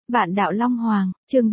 Vạn đạo Long Hoàng, chương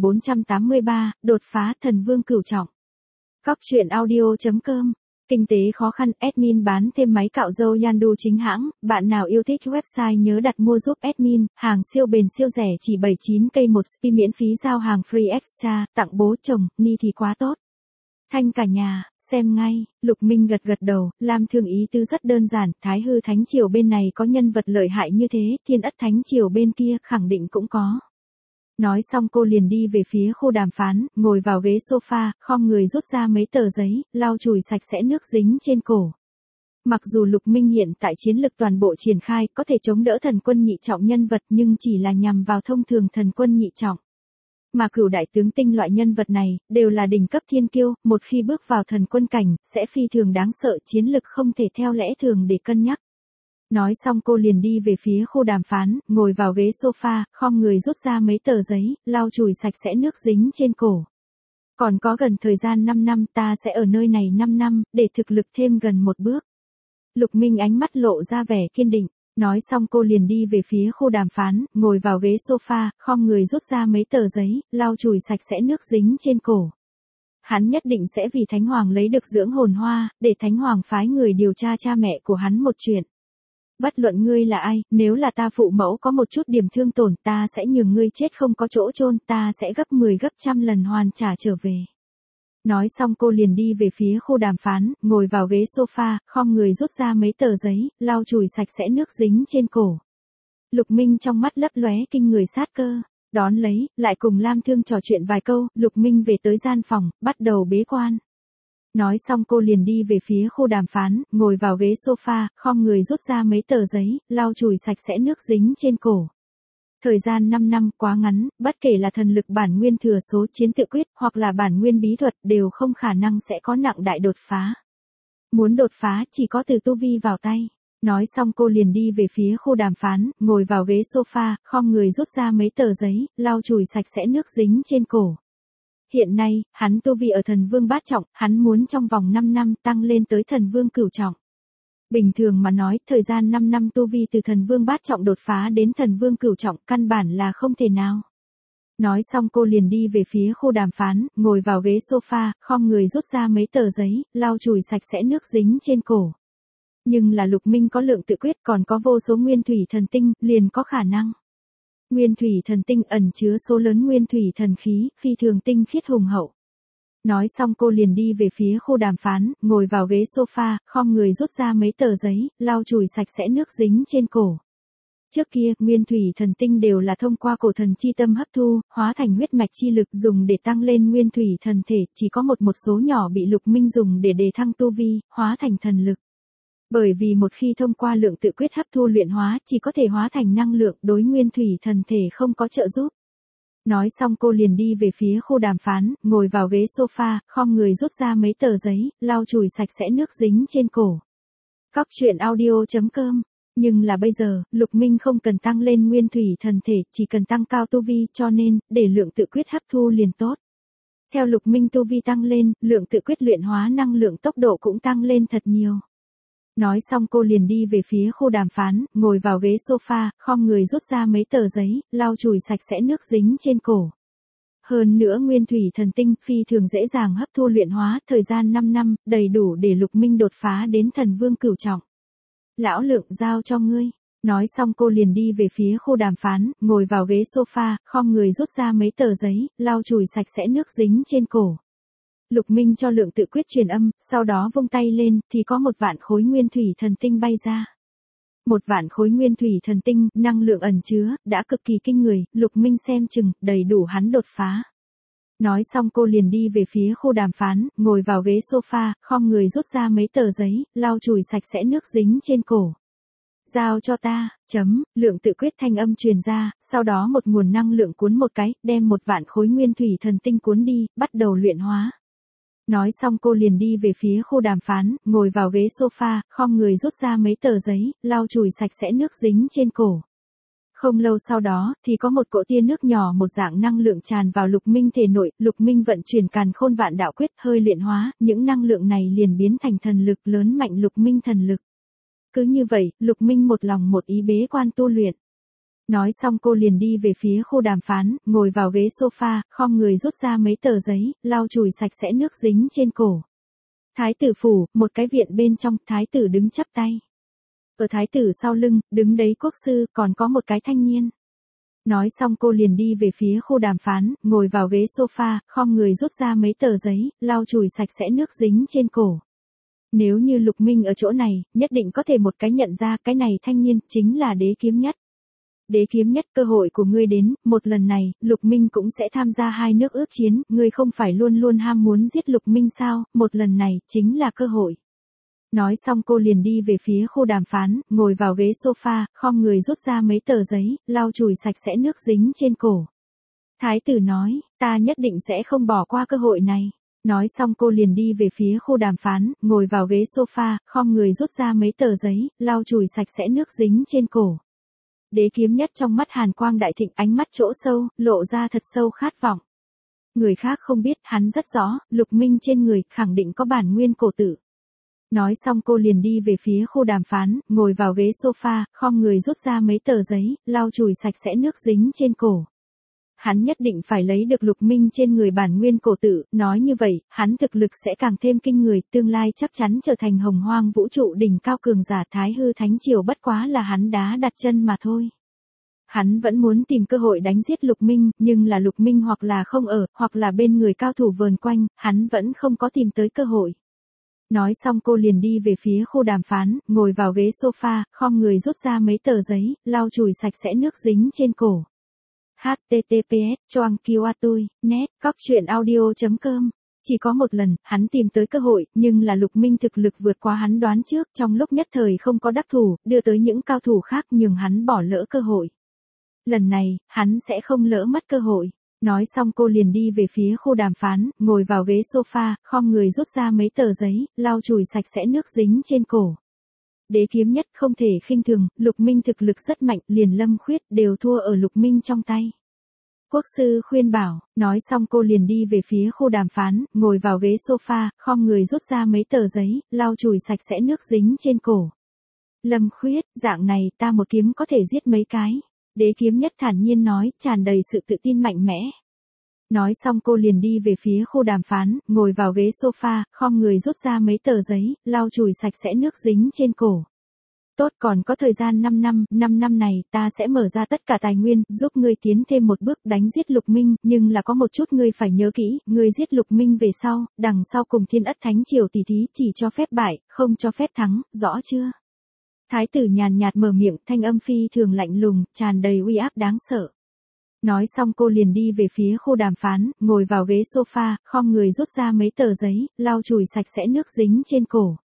3483, đột phá thần vương cửu trọng. Cóc truyện audio.com. Kinh tế khó khăn, admin bán thêm máy cạo râu Yandu chính hãng, bạn nào yêu thích website nhớ đặt mua giúp admin, hàng siêu bền siêu rẻ chỉ 79k một spi miễn phí giao hàng free extra, tặng bố chồng, ni thì quá tốt. Thanh cả nhà, xem ngay, Lục Minh gật gật đầu, Lam Thương ý tứ rất đơn giản, Thái Hư Thánh Triều bên này có nhân vật lợi hại như thế, Thiên Ất Thánh Triều bên kia khẳng định cũng có. Nói xong cô liền đi về phía khu đàm phán, ngồi vào ghế sofa, khom người rút ra mấy tờ giấy, lau chùi sạch sẽ nước dính trên cổ. Mặc dù Lục Minh hiện tại chiến lực toàn bộ triển khai, có thể chống đỡ thần quân nhị trọng nhân vật nhưng chỉ là nhằm vào thông thường thần quân nhị trọng. Mà cửu đại tướng tinh loại nhân vật này, đều là đỉnh cấp thiên kiêu, một khi bước vào thần quân cảnh, sẽ phi thường đáng sợ, chiến lực không thể theo lẽ thường để cân nhắc. Nói xong cô liền đi về phía khu đàm phán, ngồi vào ghế sofa, khom người rút ra mấy tờ giấy, lau chùi sạch sẽ nước dính trên cổ. Còn có gần thời gian 5 năm ta sẽ ở nơi này 5 năm, để thực lực thêm gần một bước. Lục Minh ánh mắt lộ ra vẻ kiên định. Nói xong cô liền đi về phía khu đàm phán, ngồi vào ghế sofa, khom người rút ra mấy tờ giấy, lau chùi sạch sẽ nước dính trên cổ. Hắn nhất định sẽ vì Thánh Hoàng lấy được dưỡng hồn hoa, để Thánh Hoàng phái người điều tra cha mẹ của hắn một chuyện. Bất luận ngươi là ai, nếu là ta phụ mẫu có một chút điểm thương tổn, ta sẽ nhường ngươi chết không có chỗ chôn, ta sẽ gấp 10 gấp trăm lần hoàn trả trở về. Nói xong cô liền đi về phía khu đàm phán, ngồi vào ghế sofa, khom người rút ra mấy tờ giấy, lau chùi sạch sẽ nước dính trên cổ. Lục Minh trong mắt lấp lóe kinh người sát cơ, đón lấy, lại cùng Lam Thương trò chuyện vài câu, Lục Minh về tới gian phòng, bắt đầu bế quan. Nói xong cô liền đi về phía khu đàm phán, ngồi vào ghế sofa, khom người rút ra mấy tờ giấy, lau chùi sạch sẽ nước dính trên cổ. Thời gian 5 năm quá ngắn, bất kể là thần lực bản nguyên thừa số chiến tự quyết hoặc là bản nguyên bí thuật đều không khả năng sẽ có nặng đại đột phá. Muốn đột phá chỉ có từ tu vi vào tay. Nói xong cô liền đi về phía khu đàm phán, ngồi vào ghế sofa, khom người rút ra mấy tờ giấy, lau chùi sạch sẽ nước dính trên cổ. Hiện nay, hắn tu vi ở thần vương bát trọng, hắn muốn trong vòng 5 năm tăng lên tới thần vương cửu trọng. Bình thường mà nói, thời gian 5 năm tu vi từ thần vương bát trọng đột phá đến thần vương cửu trọng căn bản là không thể nào. Nói xong cô liền đi về phía khu đàm phán, ngồi vào ghế sofa, khom người rút ra mấy tờ giấy, lau chùi sạch sẽ nước dính trên cổ. Nhưng là Lục Minh có lượng tự quyết còn có vô số nguyên thủy thần tinh, liền có khả năng. Nguyên thủy thần tinh ẩn chứa số lớn nguyên thủy thần khí, phi thường tinh khiết hùng hậu. Nói xong cô liền đi về phía khu đàm phán, ngồi vào ghế sofa, khom người rút ra mấy tờ giấy, lau chùi sạch sẽ nước dính trên cổ. Trước kia, nguyên thủy thần tinh đều là thông qua cổ thần chi tâm hấp thu, hóa thành huyết mạch chi lực dùng để tăng lên nguyên thủy thần thể, chỉ có một số nhỏ bị Lục Minh dùng để đề thăng tu vi, hóa thành thần lực. Bởi vì một khi thông qua lượng tự quyết hấp thu luyện hóa, chỉ có thể hóa thành năng lượng, đối nguyên thủy thần thể không có trợ giúp. Nói xong cô liền đi về phía khu đàm phán, ngồi vào ghế sofa, khom người rút ra mấy tờ giấy, lau chùi sạch sẽ nước dính trên cổ. Cóc truyện audio.com. Nhưng là bây giờ, Lục Minh không cần tăng lên nguyên thủy thần thể, chỉ cần tăng cao tu vi, cho nên, để lượng tự quyết hấp thu liền tốt. Theo Lục Minh tu vi tăng lên, lượng tự quyết luyện hóa năng lượng tốc độ cũng tăng lên thật nhiều. Nói xong cô liền đi về phía khu đàm phán, ngồi vào ghế sofa, khom người rút ra mấy tờ giấy, lau chùi sạch sẽ nước dính trên cổ. Hơn nữa nguyên thủy thần tinh phi thường dễ dàng hấp thu luyện hóa, thời gian 5 năm, đầy đủ để Lục Minh đột phá đến thần vương cửu trọng. Lão Lượng giao cho ngươi. Nói xong cô liền đi về phía khu đàm phán, ngồi vào ghế sofa, khom người rút ra mấy tờ giấy, lau chùi sạch sẽ nước dính trên cổ. Lục Minh cho lượng tự quyết truyền âm, sau đó vung tay lên, thì có 1.000.000 khối nguyên thủy thần tinh bay ra. 1.000.000 khối nguyên thủy thần tinh, năng lượng ẩn chứa, đã cực kỳ kinh người, Lục Minh xem chừng, đầy đủ hắn đột phá. Nói xong cô liền đi về phía khu đàm phán, ngồi vào ghế sofa, khom người rút ra mấy tờ giấy, lau chùi sạch sẽ nước dính trên cổ. Giao cho ta, lượng tự quyết thanh âm truyền ra, sau đó một nguồn năng lượng cuốn một cái, đem 1.000.000 khối nguyên thủy thần tinh cuốn đi, bắt đầu luyện hóa. Nói xong cô liền đi về phía khu đàm phán, ngồi vào ghế sofa, khom người rút ra mấy tờ giấy, lau chùi sạch sẽ nước dính trên cổ. Không lâu sau đó, thì có một cỗ tia nước nhỏ một dạng năng lượng tràn vào Lục Minh thể nội, Lục Minh vận chuyển càn khôn vạn đạo quyết, hơi luyện hóa, những năng lượng này liền biến thành thần lực lớn mạnh Lục Minh thần lực. Cứ như vậy, Lục Minh một lòng một ý bế quan tu luyện. Nói xong cô liền đi về phía khu đàm phán, ngồi vào ghế sofa, khom người rút ra mấy tờ giấy, lau chùi sạch sẽ nước dính trên cổ. Thái tử phủ, một cái viện bên trong, thái tử đứng chắp tay. Ở thái tử sau lưng, đứng đấy quốc sư, còn có một cái thanh niên. Nói xong cô liền đi về phía khu đàm phán, ngồi vào ghế sofa, khom người rút ra mấy tờ giấy, lau chùi sạch sẽ nước dính trên cổ. Nếu như Lục Minh ở chỗ này, nhất định có thể một cái nhận ra cái này thanh niên chính là Đế Kiếm Nhất. Đế Kiếm Nhất, cơ hội của ngươi đến, một lần này, Lục Minh cũng sẽ tham gia hai nước ước chiến, ngươi không phải luôn luôn ham muốn giết Lục Minh sao, một lần này, chính là cơ hội. Nói xong cô liền đi về phía khu đàm phán, ngồi vào ghế sofa, khom người rút ra mấy tờ giấy, lau chùi sạch sẽ nước dính trên cổ. Thái tử nói, ta nhất định sẽ không bỏ qua cơ hội này. Nói xong cô liền đi về phía khu đàm phán, ngồi vào ghế sofa, khom người rút ra mấy tờ giấy, lau chùi sạch sẽ nước dính trên cổ. Đế Kiếm Nhất trong mắt hàn quang đại thịnh, ánh mắt chỗ sâu, lộ ra thật sâu khát vọng. Người khác không biết, hắn rất rõ, Lục Minh trên người, khẳng định có bản nguyên cổ tử. Nói xong cô liền đi về phía khu đàm phán, ngồi vào ghế sofa, khom người rút ra mấy tờ giấy, lau chùi sạch sẽ nước dính trên cổ. Hắn nhất định phải lấy được Lục Minh trên người bản nguyên cổ tử, nói như vậy, hắn thực lực sẽ càng thêm kinh người, tương lai chắc chắn trở thành hồng hoang vũ trụ đỉnh cao cường giả. Thái hư thánh triều bất quá là hắn đá đặt chân mà thôi. Hắn vẫn muốn tìm cơ hội đánh giết Lục Minh, nhưng là Lục Minh hoặc là không ở, hoặc là bên người cao thủ vờn quanh, hắn vẫn không có tìm tới cơ hội. Nói xong cô liền đi về phía khu đàm phán, ngồi vào ghế sofa, khom người rút ra mấy tờ giấy, lau chùi sạch sẽ nước dính trên cổ. https://choangkiwatui.net, coctruyện.audio.com. Chỉ có một lần, hắn tìm tới cơ hội, nhưng là Lục Minh thực lực vượt quá hắn đoán trước, trong lúc nhất thời không có đắc thủ, đưa tới những cao thủ khác nhường hắn bỏ lỡ cơ hội. Lần này, hắn sẽ không lỡ mất cơ hội. Nói xong cô liền đi về phía khu đàm phán, ngồi vào ghế sofa, khom người rút ra mấy tờ giấy, lau chùi sạch sẽ nước dính trên cổ. Đế Kiếm Nhất không thể khinh thường, Lục Minh thực lực rất mạnh, liền Lâm Khuyết đều thua ở Lục Minh trong tay. Quốc sư khuyên bảo, nói xong cô liền đi về phía khu đàm phán, ngồi vào ghế sofa, khom người rút ra mấy tờ giấy, lau chùi sạch sẽ nước dính trên cổ. Lâm Khuyết, dạng này ta một kiếm có thể giết mấy cái. Đế Kiếm Nhất thản nhiên nói, tràn đầy sự tự tin mạnh mẽ. Nói xong cô liền đi về phía khu đàm phán, ngồi vào ghế sofa, khom người rút ra mấy tờ giấy, lau chùi sạch sẽ nước dính trên cổ. Tốt, còn có thời gian 5 năm, 5 năm này ta sẽ mở ra tất cả tài nguyên, giúp ngươi tiến thêm một bước đánh giết Lục Minh, nhưng là có một chút ngươi phải nhớ kỹ, ngươi giết Lục Minh về sau, đằng sau cùng Thiên Ất Thánh Triều tỷ thí chỉ cho phép bại, không cho phép thắng, rõ chưa? Thái tử nhàn nhạt mở miệng, thanh âm phi thường lạnh lùng, tràn đầy uy áp đáng sợ. Nói xong cô liền đi về phía khu đàm phán, ngồi vào ghế sofa, khom người rút ra mấy tờ giấy, lau chùi sạch sẽ nước dính trên cổ.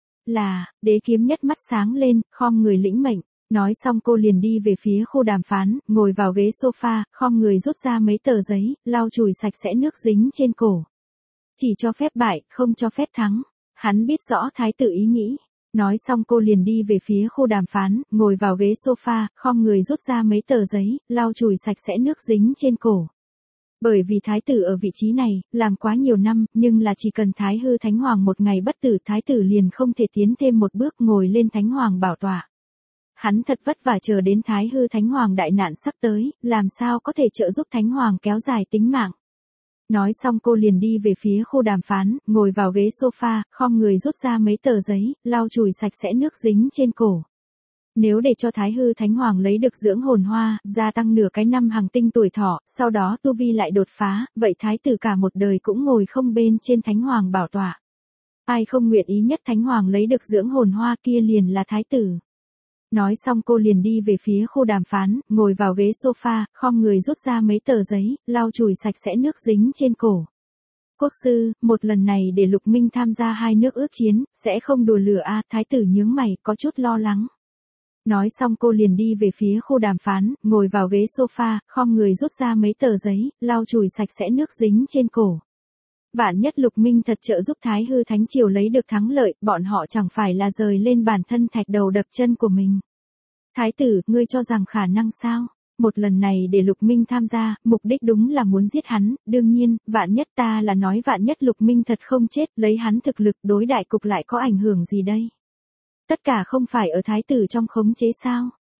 Là, Đế Kiếm Nhất mắt sáng lên, khom người lĩnh mệnh. Nói xong cô liền đi về phía khu đàm phán, ngồi vào ghế sofa, khom người rút ra mấy tờ giấy, lau chùi sạch sẽ nước dính trên cổ. Chỉ cho phép bại, không cho phép thắng. Hắn biết rõ thái tử ý nghĩ. Nói xong cô liền đi về phía khu đàm phán, ngồi vào ghế sofa, khom người rút ra mấy tờ giấy, lau chùi sạch sẽ nước dính trên cổ. Bởi vì thái tử ở vị trí này, làm quá nhiều năm, nhưng là chỉ cần thái hư thánh hoàng một ngày bất tử, thái tử liền không thể tiến thêm một bước ngồi lên thánh hoàng bảo tọa. Hắn thật vất vả chờ đến thái hư thánh hoàng đại nạn sắp tới, làm sao có thể trợ giúp thánh hoàng kéo dài tính mạng. Nói xong cô liền đi về phía khu đàm phán, ngồi vào ghế sofa, khom người rút ra mấy tờ giấy, lau chùi sạch sẽ nước dính trên cổ. Nếu để cho Thái hư Thánh Hoàng lấy được dưỡng hồn hoa, gia tăng nửa cái năm hàng tinh tuổi thọ, sau đó tu vi lại đột phá, vậy Thái tử cả một đời cũng ngồi không bên trên Thánh Hoàng bảo tọa. Ai không nguyện ý nhất Thánh Hoàng lấy được dưỡng hồn hoa kia liền là Thái tử. Nói xong cô liền đi về phía khu đàm phán, ngồi vào ghế sofa, khom người rút ra mấy tờ giấy, lau chùi sạch sẽ nước dính trên cổ. Quốc sư, một lần này để Lục Minh tham gia hai nước ước chiến, sẽ không đùa lửa a? Thái tử nhướng mày, có chút lo lắng. Nói xong cô liền đi về phía khu đàm phán, ngồi vào ghế sofa, khom người rút ra mấy tờ giấy, lau chùi sạch sẽ nước dính trên cổ. Vạn nhất Lục Minh thật trợ giúp Thái hư Thánh Triều lấy được thắng lợi, bọn họ chẳng phải là rời lên bản thân thạch đầu đập chân của mình. Thái tử, ngươi cho rằng khả năng sao? Một lần này để Lục Minh tham gia, mục đích đúng là muốn giết hắn, đương nhiên, vạn nhất ta là nói vạn nhất Lục Minh thật không chết, lấy hắn thực lực đối đại cục lại có ảnh hưởng gì đây? Tất cả không phải ở thái tử trong khống chế sao?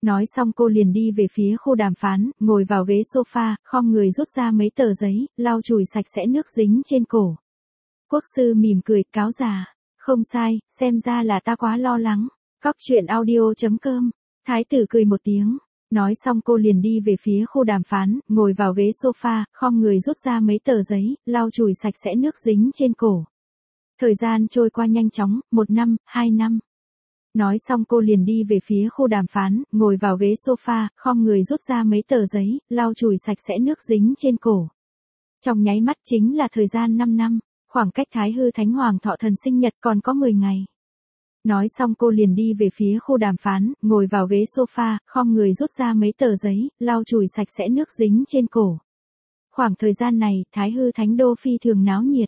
Nói xong cô liền đi về phía khu đàm phán, ngồi vào ghế sofa, khom người rút ra mấy tờ giấy, lau chùi sạch sẽ nước dính trên cổ. Quốc sư mỉm cười, cáo già. Không sai, xem ra là ta quá lo lắng. Cóc truyện audio.com. Thái tử cười một tiếng. Nói xong cô liền đi về phía khu đàm phán, ngồi vào ghế sofa, khom người rút ra mấy tờ giấy, lau chùi sạch sẽ nước dính trên cổ. Thời gian trôi qua nhanh chóng, 1 năm, 2 năm. Nói xong cô liền đi về phía khu đàm phán, ngồi vào ghế sofa, khom người rút ra mấy tờ giấy, lau chùi sạch sẽ nước dính trên cổ. Trong nháy mắt chính là thời gian 5 năm, khoảng cách Thái hư Thánh Hoàng thọ thần sinh nhật còn có 10 ngày. Nói xong cô liền đi về phía khu đàm phán, ngồi vào ghế sofa, khom người rút ra mấy tờ giấy, lau chùi sạch sẽ nước dính trên cổ. Khoảng thời gian này, Thái hư Thánh Đô phi thường náo nhiệt.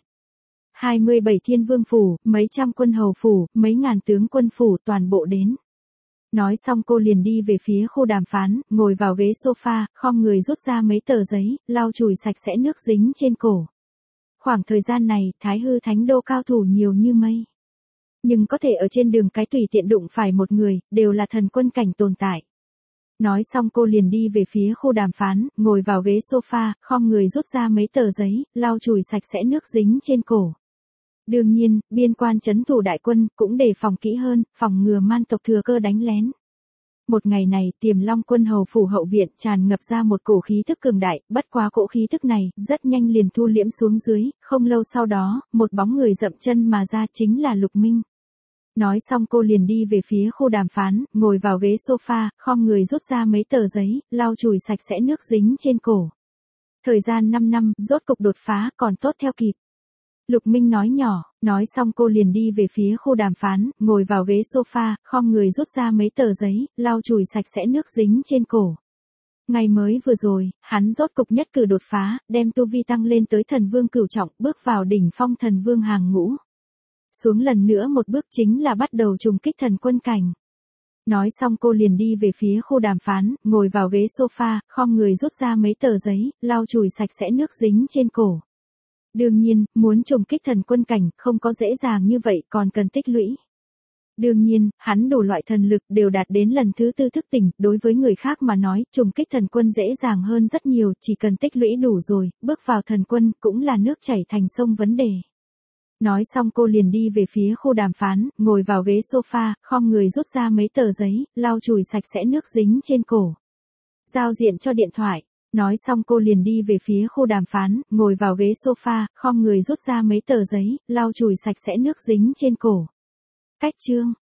27 thiên vương phủ, mấy trăm quân hầu phủ, mấy ngàn tướng quân phủ toàn bộ đến. Nói xong cô liền đi về phía khu đàm phán, ngồi vào ghế sofa, khom người rút ra mấy tờ giấy, lau chùi sạch sẽ nước dính trên cổ. Khoảng thời gian này, Thái hư Thánh Đô cao thủ nhiều như mây. Nhưng có thể ở trên đường cái tùy tiện đụng phải một người, đều là thần quân cảnh tồn tại. Nói xong cô liền đi về phía khu đàm phán, ngồi vào ghế sofa, khom người rút ra mấy tờ giấy, lau chùi sạch sẽ nước dính trên cổ. Đương nhiên, biên quan trấn thủ đại quân cũng đề phòng kỹ hơn, phòng ngừa man tộc thừa cơ đánh lén. Một ngày này, Tiềm Long quân hầu phủ hậu viện tràn ngập ra một cổ khí thức cường đại, bất quá cỗ khí thức này rất nhanh liền thu liễm xuống dưới, không lâu sau đó, một bóng người dậm chân mà ra chính là Lục Minh. Nói xong cô liền đi về phía khu đàm phán, ngồi vào ghế sofa, khom người rút ra mấy tờ giấy, lau chùi sạch sẽ nước dính trên cổ. Thời gian 5 năm, rốt cục đột phá, còn tốt theo kịp. Lục Minh nói nhỏ, nói xong cô liền đi về phía khu đàm phán, ngồi vào ghế sofa, khom người rút ra mấy tờ giấy, lau chùi sạch sẽ nước dính trên cổ. Ngày mới vừa rồi, hắn rốt cục nhất cử đột phá, đem tu vi tăng lên tới thần vương cửu trọng, bước vào đỉnh phong thần vương hàng ngũ. Xuống lần nữa một bước chính là bắt đầu trùng kích thần quân cảnh. Nói xong cô liền đi về phía khu đàm phán, ngồi vào ghế sofa, khom người rút ra mấy tờ giấy, lau chùi sạch sẽ nước dính trên cổ. Đương nhiên, muốn trùng kích thần quân cảnh không có dễ dàng như vậy, còn cần tích lũy. Đương nhiên, hắn đủ loại thần lực đều đạt đến lần thứ 4 thức tỉnh, đối với người khác mà nói, trùng kích thần quân dễ dàng hơn rất nhiều, chỉ cần tích lũy đủ rồi, bước vào thần quân cũng là nước chảy thành sông vấn đề. Nói xong cô liền đi về phía khu đàm phán, ngồi vào ghế sofa, khom người rút ra mấy tờ giấy, lau chùi sạch sẽ nước dính trên cổ. Giao diện cho điện thoại. Nói xong cô liền đi về phía khu đàm phán, ngồi vào ghế sofa, khom người rút ra mấy tờ giấy, lau chùi sạch sẽ nước dính trên cổ. Cách chương.